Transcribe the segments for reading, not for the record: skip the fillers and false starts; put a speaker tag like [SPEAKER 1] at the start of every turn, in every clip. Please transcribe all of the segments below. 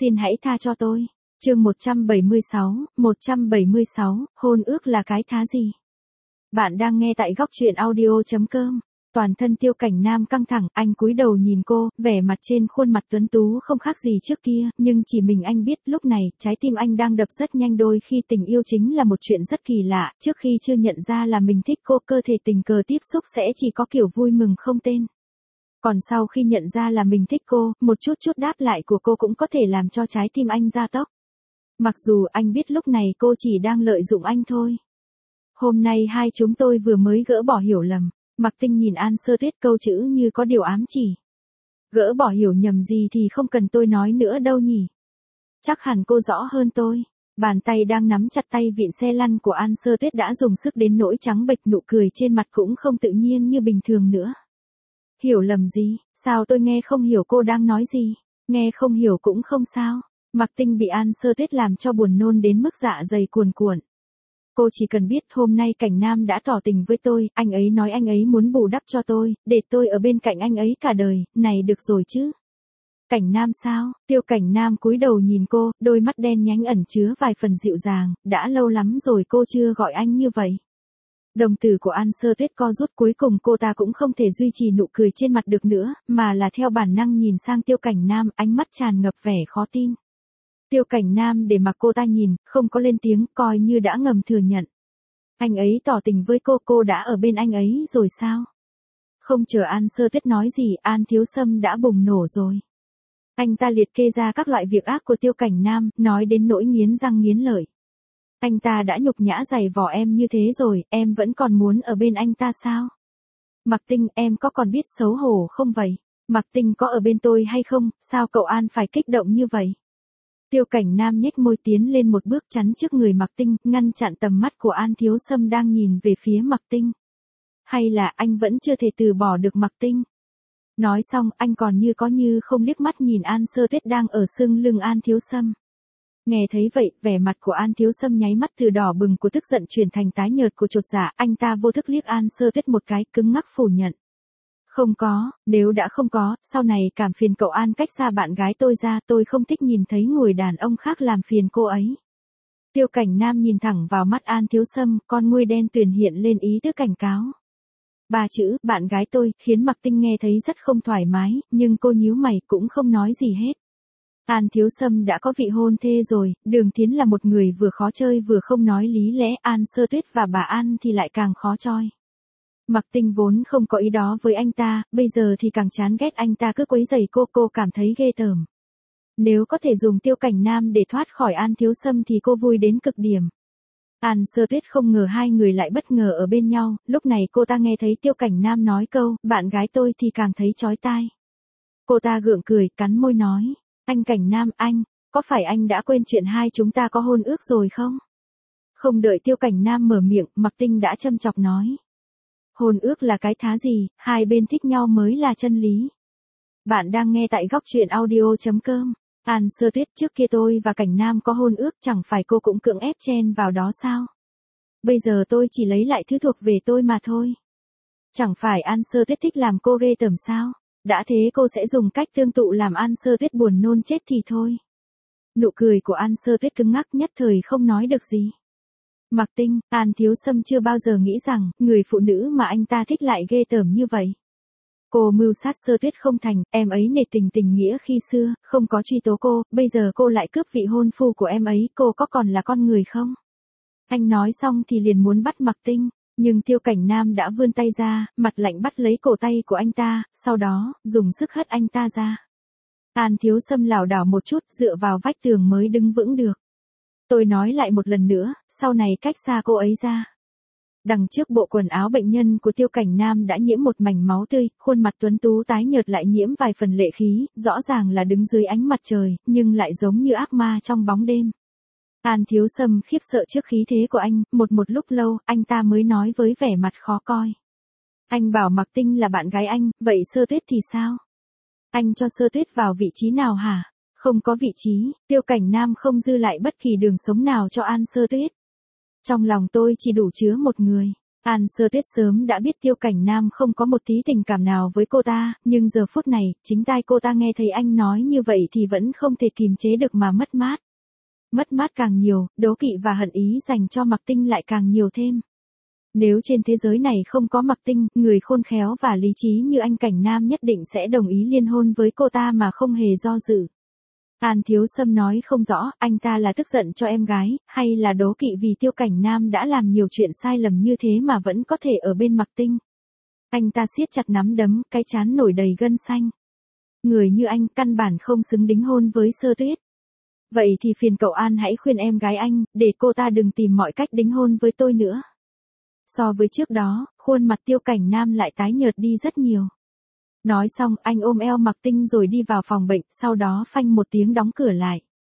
[SPEAKER 1] Xin hãy tha cho tôi. Chương 176, hôn ước là cái thá gì? Bạn đang nghe tại góc truyện audio.com. Toàn thân Tiêu Cảnh Nam căng thẳng, anh cúi đầu nhìn cô, vẻ mặt trên khuôn mặt tuấn tú không khác gì trước kia, nhưng chỉ mình anh biết lúc này, trái tim anh đang đập rất nhanh. Đôi khi tình yêu chính là một chuyện rất kỳ lạ, trước khi chưa nhận ra là mình thích cô, cơ thể tình cờ tiếp xúc sẽ chỉ có kiểu vui mừng không tên. Còn sau khi nhận ra là mình thích cô, một chút đáp lại của cô cũng có thể làm cho trái tim anh gia tốc. Mặc dù anh biết lúc này cô chỉ đang lợi dụng anh thôi. Hôm nay hai chúng tôi vừa mới gỡ bỏ hiểu lầm. Mạc Tinh nhìn An Sơ Tuyết, câu chữ như có điều ám chỉ. Gỡ bỏ hiểu nhầm gì thì không cần tôi nói nữa đâu nhỉ. Chắc hẳn cô rõ hơn tôi. Bàn tay đang nắm chặt tay vịn xe lăn của An Sơ Tuyết đã dùng sức đến nỗi trắng bệch, nụ cười trên mặt cũng không tự nhiên như bình thường nữa. Hiểu lầm gì? Sao tôi nghe không hiểu cô đang nói gì? Nghe không hiểu cũng không sao. Mạc Tinh bị An Sơ Tuyết làm cho buồn nôn đến mức dạ dày cuồn cuộn. Cô chỉ cần biết hôm nay Cảnh Nam đã tỏ tình với tôi, anh ấy nói anh ấy muốn bù đắp cho tôi, để tôi ở bên cạnh anh ấy cả đời, này được rồi chứ. Cảnh Nam sao? Tiêu Cảnh Nam cúi đầu nhìn cô, đôi mắt đen nhánh ẩn chứa vài phần dịu dàng, đã lâu lắm rồi cô chưa gọi anh như vậy. Đồng tử của An Sơ Tuyết co rút, cuối cùng cô ta cũng không thể duy trì nụ cười trên mặt được nữa, mà là theo bản năng nhìn sang Tiêu Cảnh Nam, ánh mắt tràn ngập vẻ khó tin. Tiêu Cảnh Nam để mặc cô ta nhìn, không có lên tiếng, coi như đã ngầm thừa nhận. Anh ấy tỏ tình với cô đã ở bên anh ấy rồi sao? Không chờ An Sơ Tuyết nói gì, An Thiếu Sâm đã bùng nổ rồi. Anh ta liệt kê ra các loại việc ác của Tiêu Cảnh Nam, nói đến nỗi nghiến răng nghiến lợi. Anh ta đã nhục nhã giày vò em như thế rồi, em vẫn còn muốn ở bên anh ta sao? Mạc Tinh, em có còn biết xấu hổ không vậy? Mạc Tinh có ở bên tôi hay không, sao cậu An phải kích động như vậy? Tiêu Cảnh Nam nhếch môi tiến lên một bước chắn trước người Mạc Tinh, ngăn chặn tầm mắt của An Thiếu Sâm đang nhìn về phía Mạc Tinh. Hay là anh vẫn chưa thể từ bỏ được Mạc Tinh? Nói xong, anh còn như có như không liếc mắt nhìn An Sơ Tuyết đang ở xương lưng An Thiếu Sâm. Nghe thấy vậy, vẻ mặt của An Thiếu Sâm nháy mắt từ đỏ bừng của tức giận chuyển thành tái nhợt của chột dạ, anh ta vô thức liếc An Sơ Tuyết một cái, cứng ngắc phủ nhận. Không có, nếu đã không có, sau này cảm phiền cậu An cách xa bạn gái tôi ra, tôi không thích nhìn thấy người đàn ông khác làm phiền cô ấy. Tiêu Cảnh Nam nhìn thẳng vào mắt An Thiếu Sâm, con môi đen tuyền hiện lên ý tứ cảnh cáo. Ba chữ, bạn gái tôi, khiến Mạc Tinh nghe thấy rất không thoải mái, nhưng cô nhíu mày cũng không nói gì hết. An Thiếu Sâm đã có vị hôn thê rồi, Đường Thiến là một người vừa khó chơi vừa không nói lý lẽ, An Sơ Tuyết và bà An thì lại càng khó choi. Mạc Tinh vốn không có ý đó với anh ta, bây giờ thì càng chán ghét anh ta cứ quấy rầy cô cảm thấy ghê tởm. Nếu có thể dùng Tiêu Cảnh Nam để thoát khỏi An Thiếu Sâm thì cô vui đến cực điểm. An Sơ Tuyết không ngờ hai người lại bất ngờ ở bên nhau, lúc này cô ta nghe thấy Tiêu Cảnh Nam nói câu, bạn gái tôi thì càng thấy chói tai. Cô ta gượng cười, cắn môi nói, anh Cảnh Nam, anh, có phải anh đã quên chuyện hai chúng ta có hôn ước rồi không? Không đợi Tiêu Cảnh Nam mở miệng, Mạc Tinh đã châm chọc nói. Hôn ước là cái thá gì, hai bên thích nhau mới là chân lý. Bạn đang nghe tại góc truyện audio.com. An Sơ Tuyết, trước kia tôi và Cảnh Nam có hôn ước, chẳng phải cô cũng cưỡng ép chen vào đó sao? Bây giờ tôi chỉ lấy lại thứ thuộc về tôi mà thôi. Chẳng phải An Sơ Tuyết thích làm cô ghê tởm sao? Đã thế cô sẽ dùng cách tương tự làm An Sơ Tuyết buồn nôn chết thì thôi. Nụ cười của An Sơ Tuyết cứng ngắc, nhất thời không nói được gì. Mạc Tinh, An Thiếu Sâm chưa bao giờ nghĩ rằng, người phụ nữ mà anh ta thích lại ghê tởm như vậy. Cô mưu sát Sơ Tuyết không thành, em ấy nể tình nghĩa khi xưa, không có truy tố cô, bây giờ cô lại cướp vị hôn phu của em ấy, cô có còn là con người không? Anh nói xong thì liền muốn bắt Mạc Tinh, nhưng Tiêu Cảnh Nam đã vươn tay ra, mặt lạnh bắt lấy cổ tay của anh ta, sau đó, dùng sức hất anh ta ra. An Thiếu Sâm lảo đảo một chút, dựa vào vách tường mới đứng vững được. Tôi nói lại một lần nữa, sau này cách xa cô ấy ra. Đằng trước bộ quần áo bệnh nhân của Tiêu Cảnh Nam đã nhiễm một mảnh máu tươi, khuôn mặt tuấn tú tái nhợt lại nhiễm vài phần lệ khí, rõ ràng là đứng dưới ánh mặt trời, nhưng lại giống như ác ma trong bóng đêm. An Thiếu Sâm khiếp sợ trước khí thế của anh, một lúc lâu, anh ta mới nói với vẻ mặt khó coi. Anh bảo Mạc Tinh là bạn gái anh, vậy Sơ Tuyết thì sao? Anh cho Sơ Tuyết vào vị trí nào hả? Không có vị trí, Tiêu Cảnh Nam không dư lại bất kỳ đường sống nào cho An Sơ Tuyết. Trong lòng tôi chỉ đủ chứa một người. An Sơ Tuyết sớm đã biết Tiêu Cảnh Nam không có một tí tình cảm nào với cô ta, nhưng giờ phút này, chính tai cô ta nghe thấy anh nói như vậy thì vẫn không thể kìm chế được mà mất mát. Mất mát càng nhiều, đố kỵ và hận ý dành cho Mạc Tinh lại càng nhiều thêm. Nếu trên thế giới này không có Mạc Tinh, người khôn khéo và lý trí như anh Cảnh Nam nhất định sẽ đồng ý liên hôn với cô ta mà không hề do dự. An Thiếu Sâm nói không rõ, anh ta là tức giận cho em gái, hay là đố kỵ vì Tiêu Cảnh Nam đã làm nhiều chuyện sai lầm như thế mà vẫn có thể ở bên Mạc Tinh. Anh ta siết chặt nắm đấm, cái trán nổi đầy gân xanh. Người như anh căn bản không xứng đính hôn với Sơ Tuyết. Vậy thì phiền cậu An hãy khuyên em gái anh, để cô ta đừng tìm mọi cách đính hôn với tôi nữa. So với trước đó, khuôn mặt Tiêu Cảnh Nam lại tái nhợt đi rất nhiều. Nói xong, anh ôm eo Mạc Tinh rồi đi vào phòng bệnh, sau đó phanh một tiếng đóng cửa lại.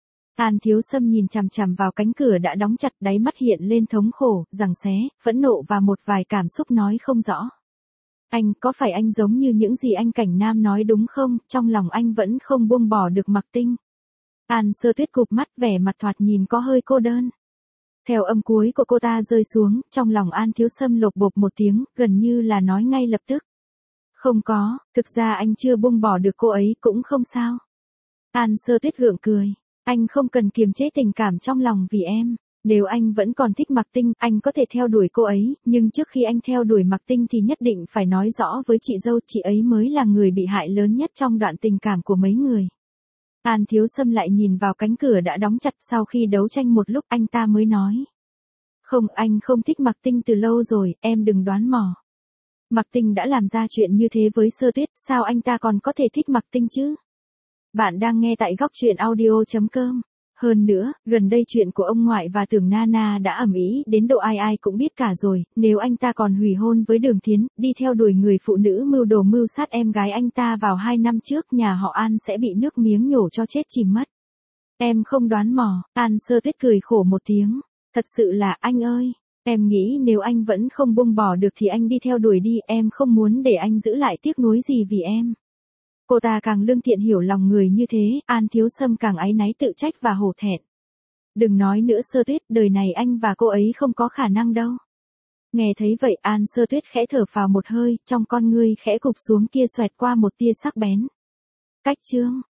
[SPEAKER 1] An Thiếu Sâm nhìn chằm chằm vào cánh cửa đã đóng chặt, đáy mắt hiện lên thống khổ, giằng xé, phẫn nộ và một vài cảm xúc nói không rõ. Anh, có phải anh giống như những gì anh Cảnh Nam nói đúng không, trong lòng anh vẫn không buông bỏ được Mạc Tinh. An Sơ Tuyết cụp mắt, vẻ mặt thoạt nhìn có hơi cô đơn. Theo âm cuối của cô ta rơi xuống, trong lòng An Thiếu Sâm lột bột một tiếng, gần như là nói ngay lập tức. Không có, thực ra anh chưa buông bỏ được cô ấy cũng không sao. An Sơ Tuyết gượng cười. Anh không cần kiềm chế tình cảm trong lòng vì em. Nếu anh vẫn còn thích Mạc Tinh, anh có thể theo đuổi cô ấy, nhưng trước khi anh theo đuổi Mạc Tinh thì nhất định phải nói rõ với chị dâu, chị ấy mới là người bị hại lớn nhất trong đoạn tình cảm của mấy người. An Thiếu Sâm lại nhìn vào cánh cửa đã đóng chặt, sau khi đấu tranh một lúc anh ta mới nói. Không, anh không thích Mạc Tinh từ lâu rồi, em đừng đoán mò. Mạc Tinh đã làm ra chuyện như thế với Sơ Tuyết, sao anh ta còn có thể thích Mạc Tinh chứ? Bạn đang nghe tại góc truyện audio.com. Hơn nữa, gần đây chuyện của ông ngoại và Tưởng Nana đã ầm ĩ đến độ ai ai cũng biết cả rồi, nếu anh ta còn hủy hôn với Đường Thiến, đi theo đuổi người phụ nữ mưu đồ mưu sát em gái anh ta vào 2 năm trước, nhà họ An sẽ bị nước miếng nhổ cho chết chìm mất. Em không đoán mò, An Sơ Tuyết cười khổ một tiếng. Thật sự là anh ơi, em nghĩ nếu anh vẫn không buông bỏ được thì anh đi theo đuổi đi, em không muốn để anh giữ lại tiếc nuối gì vì em. Cô ta càng lương thiện hiểu lòng người như thế, An Thiếu Sâm càng áy náy tự trách và hổ thẹn. Đừng nói nữa Sơ Tuyết, đời này anh và cô ấy không có khả năng đâu. Nghe thấy vậy An Sơ Tuyết khẽ thở phào một hơi, trong con ngươi khẽ gục xuống kia xoẹt qua một tia sắc bén. Cách chương